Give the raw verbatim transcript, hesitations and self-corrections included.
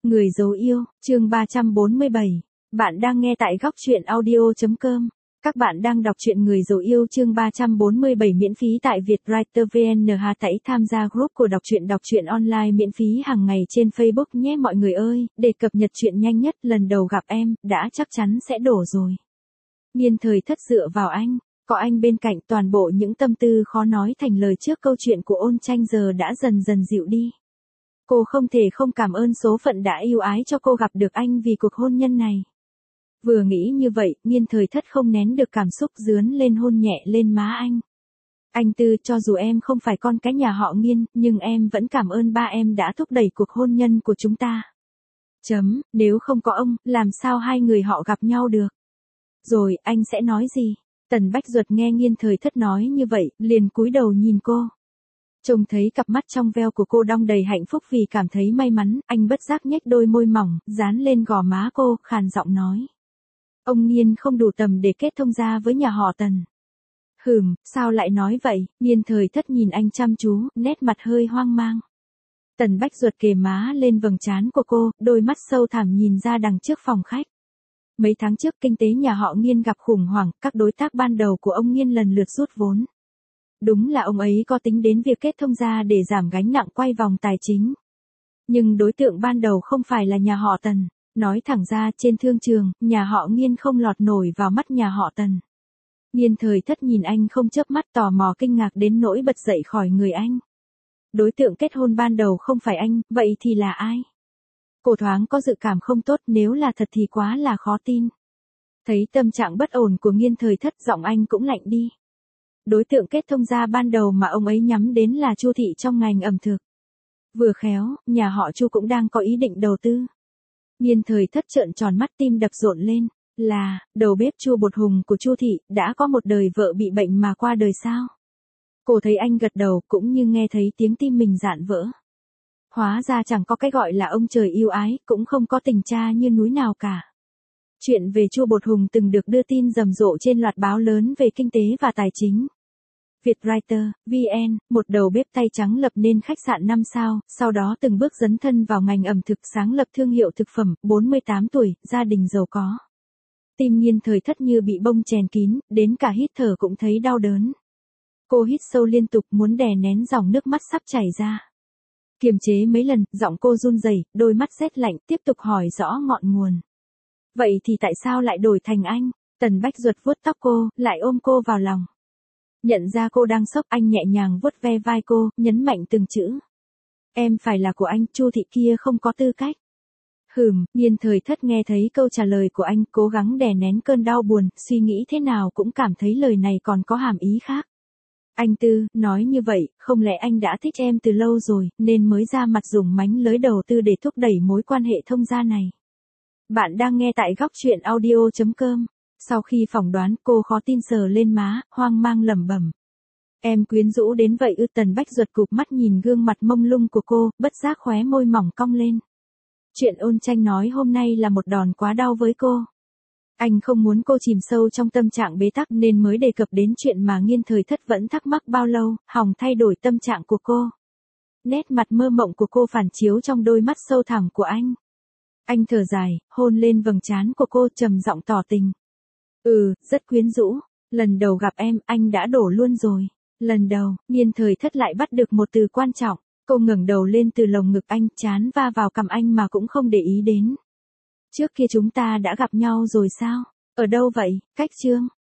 Người dấu yêu, chương ba trăm bốn mươi bảy. Bạn đang nghe tại góc truyện audio chấm com. Các bạn đang đọc truyện Người dấu yêu chương ba trăm bốn mươi bảy miễn phí tại Vietwriter vê en. Hãy tham gia group của đọc truyện đọc truyện online miễn phí hàng ngày trên Facebook nhé mọi người ơi, để cập nhật truyện nhanh nhất. Lần đầu gặp em, đã chắc chắn sẽ đổ rồi. Niên Thời Thất dựa vào anh, có anh bên cạnh, toàn bộ những tâm tư khó nói thành lời trước câu chuyện của Ôn Tranh giờ đã dần dần dịu đi. Cô không thể không cảm ơn số phận đã yêu ái cho cô gặp được anh vì cuộc hôn nhân này. Vừa nghĩ như vậy, Niên Thời Thất không nén được cảm xúc dướn lên hôn nhẹ lên má anh. Anh Tư, cho dù em không phải con cái nhà họ Nghiên, nhưng em vẫn cảm ơn ba em đã thúc đẩy cuộc hôn nhân của chúng ta. Chấm, nếu không có ông, làm sao hai người họ gặp nhau được? Rồi, anh sẽ nói gì? Tần Bách Duật nghe Niên Thời Thất nói như vậy, liền cúi đầu nhìn cô. Trông thấy cặp mắt trong veo của cô đong đầy hạnh phúc vì cảm thấy may mắn, anh bất giác nhếch đôi môi mỏng, dán lên gò má cô, khàn giọng nói. Ông Niên không đủ tầm để kết thông gia với nhà họ Tần. Hừm, sao lại nói vậy? Niên Thời Thất nhìn anh chăm chú, nét mặt hơi hoang mang. Tần Bách Duật kề má lên vầng trán của cô, đôi mắt sâu thẳm nhìn ra đằng trước phòng khách. Mấy tháng trước kinh tế nhà họ Nghiên gặp khủng hoảng, các đối tác ban đầu của ông Nghiên lần lượt rút vốn. Đúng là ông ấy có tính đến việc kết thông gia để giảm gánh nặng quay vòng tài chính. Nhưng đối tượng ban đầu không phải là nhà họ Tần. Nói thẳng ra, trên thương trường, nhà họ Nghiên không lọt nổi vào mắt nhà họ Tần. Niên Thời Thất nhìn anh không chớp mắt, tò mò kinh ngạc đến nỗi bật dậy khỏi người anh. Đối tượng kết hôn ban đầu không phải anh, vậy thì là ai? Cô thoáng có dự cảm không tốt, nếu là thật thì quá là khó tin. Thấy tâm trạng bất ổn của Niên Thời Thất, giọng anh cũng lạnh đi. Đối tượng kết thông gia ban đầu mà ông ấy nhắm đến là Chu thị trong ngành ẩm thực. Vừa khéo, nhà họ Chu cũng đang có ý định đầu tư. Niên Thời Thất trợn tròn mắt, tim đập rộn lên. Là, đầu bếp Chu Bột Hùng của Chu thị, đã có một đời vợ bị bệnh mà qua đời sao? Cô thấy anh gật đầu, cũng như nghe thấy tiếng tim mình rạn vỡ. Hóa ra chẳng có cái gọi là ông trời yêu ái, cũng không có tình cha như núi nào cả. Chuyện về Chu Bột Hùng từng được đưa tin rầm rộ trên loạt báo lớn về kinh tế và tài chính. Vietwriter, vê en, một đầu bếp tay trắng lập nên khách sạn năm sao, sau đó từng bước dấn thân vào ngành ẩm thực, sáng lập thương hiệu thực phẩm, bốn mươi tám tuổi, gia đình giàu có. Tim Niên Thời Thất như bị bông chèn kín, đến cả hít thở cũng thấy đau đớn. Cô hít sâu liên tục, muốn đè nén dòng nước mắt sắp chảy ra. Kiềm chế mấy lần, giọng cô run rẩy, đôi mắt rét lạnh, tiếp tục hỏi rõ ngọn nguồn. Vậy thì tại sao lại đổi thành anh? Tần Bách Duật vuốt tóc cô, lại ôm cô vào lòng. Nhận ra cô đang sốc, anh nhẹ nhàng vuốt ve vai cô, nhấn mạnh từng chữ. Em phải là của anh, Chu thị kia không có tư cách. Hừm, Niên Thời Thất nghe thấy câu trả lời của anh, cố gắng đè nén cơn đau buồn, suy nghĩ thế nào cũng cảm thấy lời này còn có hàm ý khác. Anh Tư, nói như vậy, không lẽ anh đã thích em từ lâu rồi, nên mới ra mặt dùng mánh lới đầu tư để thúc đẩy mối quan hệ thông gia này. Bạn đang nghe tại góc truyện audio chấm com. Sau khi phỏng đoán, cô khó tin sờ lên má, hoang mang lẩm bẩm. Em quyến rũ đến vậy ư? Tần Bách Duật cụp mắt nhìn gương mặt mông lung của cô, bất giác khóe môi mỏng cong lên. Chuyện Ôn Tranh nói hôm nay là một đòn quá đau với cô. Anh không muốn cô chìm sâu trong tâm trạng bế tắc nên mới đề cập đến chuyện mà Niên Thời Thất vẫn thắc mắc bao lâu, hòng thay đổi tâm trạng của cô. Nét mặt mơ mộng của cô phản chiếu trong đôi mắt sâu thẳm của anh. Anh thở dài, hôn lên vầng trán của cô, trầm giọng tỏ tình. Ừ, rất quyến rũ. Lần đầu gặp em, anh đã đổ luôn rồi. Lần đầu, Niên Thời Thất lại bắt được một từ quan trọng. Cô ngẩng đầu lên từ lồng ngực anh, trán va vào cằm anh mà cũng không để ý đến. Trước kia chúng ta đã gặp nhau rồi sao? Ở đâu vậy? Cách Trương?